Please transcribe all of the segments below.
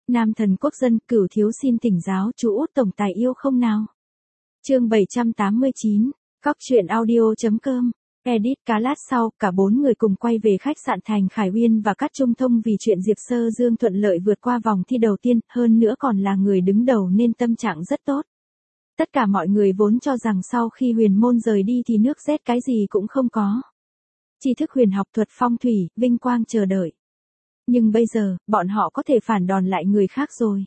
Nam thần quốc dân, Cửu thiếu xin tỉnh giáo chú út tổng tài yêu không nào. Chương 789, Cóc truyện audio.com. Edit. Cá lát sau, cả bốn người cùng quay về khách sạn Thành Khải Uyên và Cát Trung Thông vì chuyện Diệp Sơ Dương thuận lợi vượt qua vòng thi đầu tiên, hơn nữa còn là người đứng đầu nên tâm trạng rất tốt. Tất cả mọi người vốn cho rằng sau khi huyền môn rời đi thì nước rét cái gì cũng không có. Tri thức huyền học thuật phong thủy, vinh quang chờ đợi. Nhưng bây giờ, bọn họ có thể phản đòn lại người khác rồi.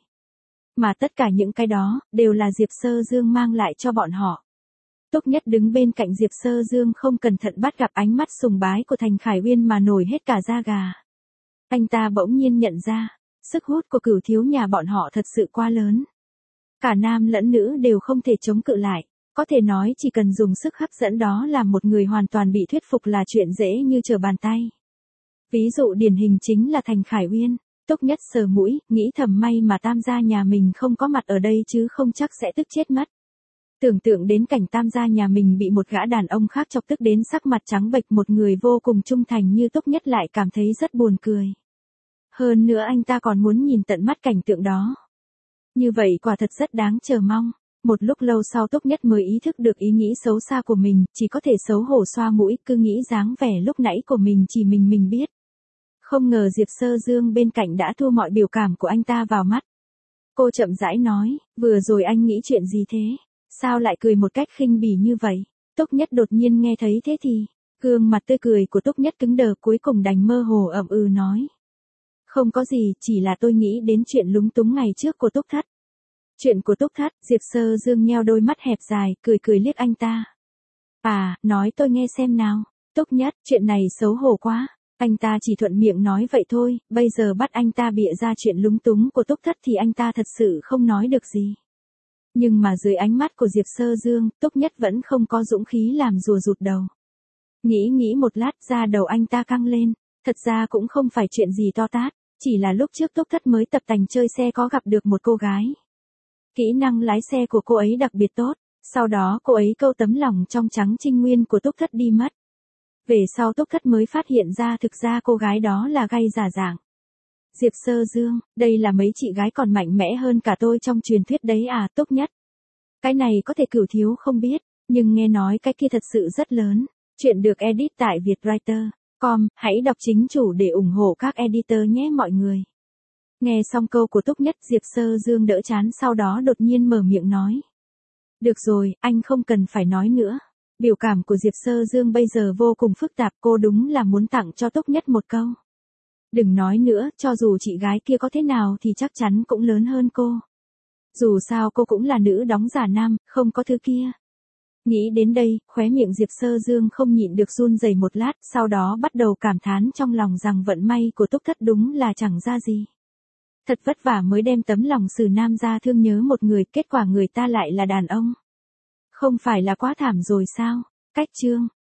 Mà tất cả những cái đó, đều là Diệp Sơ Dương mang lại cho bọn họ. Túc Nhất đứng bên cạnh Diệp Sơ Dương không cẩn thận bắt gặp ánh mắt sùng bái của Thành Khải Uyên mà nổi hết cả da gà. Anh ta bỗng nhiên nhận ra, sức hút của Cửu thiếu nhà bọn họ thật sự quá lớn. Cả nam lẫn nữ đều không thể chống cự lại, có thể nói chỉ cần dùng sức hấp dẫn đó làm một người hoàn toàn bị thuyết phục là chuyện dễ như trở bàn tay. Ví dụ điển hình chính là Thành Khải Uyên. Túc Nhất sờ mũi, nghĩ thầm may mà Tam gia nhà mình không có mặt ở đây chứ không chắc sẽ tức chết mất. Tưởng tượng đến cảnh Tam gia nhà mình bị một gã đàn ông khác chọc tức đến sắc mặt trắng bệch, một người vô cùng trung thành như Túc Nhất lại cảm thấy rất buồn cười. Hơn nữa anh ta còn muốn nhìn tận mắt cảnh tượng đó. Như vậy quả thật rất đáng chờ mong. Một lúc lâu sau Túc Nhất mới ý thức được ý nghĩ xấu xa của mình, chỉ có thể xấu hổ xoa mũi, cứ nghĩ dáng vẻ lúc nãy của mình chỉ mình biết. Không ngờ Diệp Sơ Dương bên cạnh đã thu mọi biểu cảm của anh ta vào mắt. Cô chậm rãi nói, vừa rồi anh nghĩ chuyện gì thế? Sao lại cười một cách khinh bỉ như vậy? Túc Nhất đột nhiên nghe thấy thế thì, gương mặt tươi cười của Túc Nhất cứng đờ, cuối cùng đành mơ hồ ậm ừ nói. Không có gì, chỉ là tôi nghĩ đến chuyện lúng túng ngày trước của Túc Thất. Chuyện của Túc Thất. Diệp Sơ Dương nheo đôi mắt hẹp dài, cười liếc anh ta. À, nói tôi nghe xem nào. Túc Nhất, chuyện này xấu hổ quá. Anh ta chỉ thuận miệng nói vậy thôi, bây giờ bắt anh ta bịa ra chuyện lúng túng của Túc Thất thì anh ta thật sự không nói được gì. Nhưng mà dưới ánh mắt của Diệp Sơ Dương, Túc Nhất vẫn không có dũng khí làm rùa rụt đầu. Nghĩ một lát ra đầu anh ta căng lên, thật ra cũng không phải chuyện gì to tát, chỉ là lúc trước Túc Thất mới tập tành chơi xe có gặp được một cô gái. Kỹ năng lái xe của cô ấy đặc biệt tốt, sau đó cô ấy câu tấm lòng trong trắng trinh nguyên của Túc Thất đi mất. Về sau Túc Thất mới phát hiện ra thực ra cô gái đó là gay giả dạng. Diệp Sơ Dương, đây là mấy chị gái còn mạnh mẽ hơn cả tôi trong truyền thuyết đấy à. Túc Nhất. Cái này có thể Cửu thiếu không biết, nhưng nghe nói cái kia thật sự rất lớn. Chuyện được edit tại vietwriter.com, hãy đọc chính chủ để ủng hộ các editor nhé mọi người. Nghe xong câu của Túc Nhất, Diệp Sơ Dương đỡ chán, sau đó đột nhiên mở miệng nói. Được rồi, anh không cần phải nói nữa. Biểu cảm của Diệp Sơ Dương bây giờ vô cùng phức tạp, cô đúng là muốn tặng cho Túc Nhất một câu. Đừng nói nữa, cho dù chị gái kia có thế nào thì chắc chắn cũng lớn hơn cô. Dù sao cô cũng là nữ đóng giả nam, không có thứ kia. Nghĩ đến đây, khóe miệng Diệp Sơ Dương không nhịn được run rẩy một lát, sau đó bắt đầu cảm thán trong lòng rằng vận may của Túc Thất đúng là chẳng ra gì. Thật vất vả mới đem tấm lòng xử nam ra thương nhớ một người, kết quả người ta lại là đàn ông. Không phải là quá thảm rồi sao? Cách chương.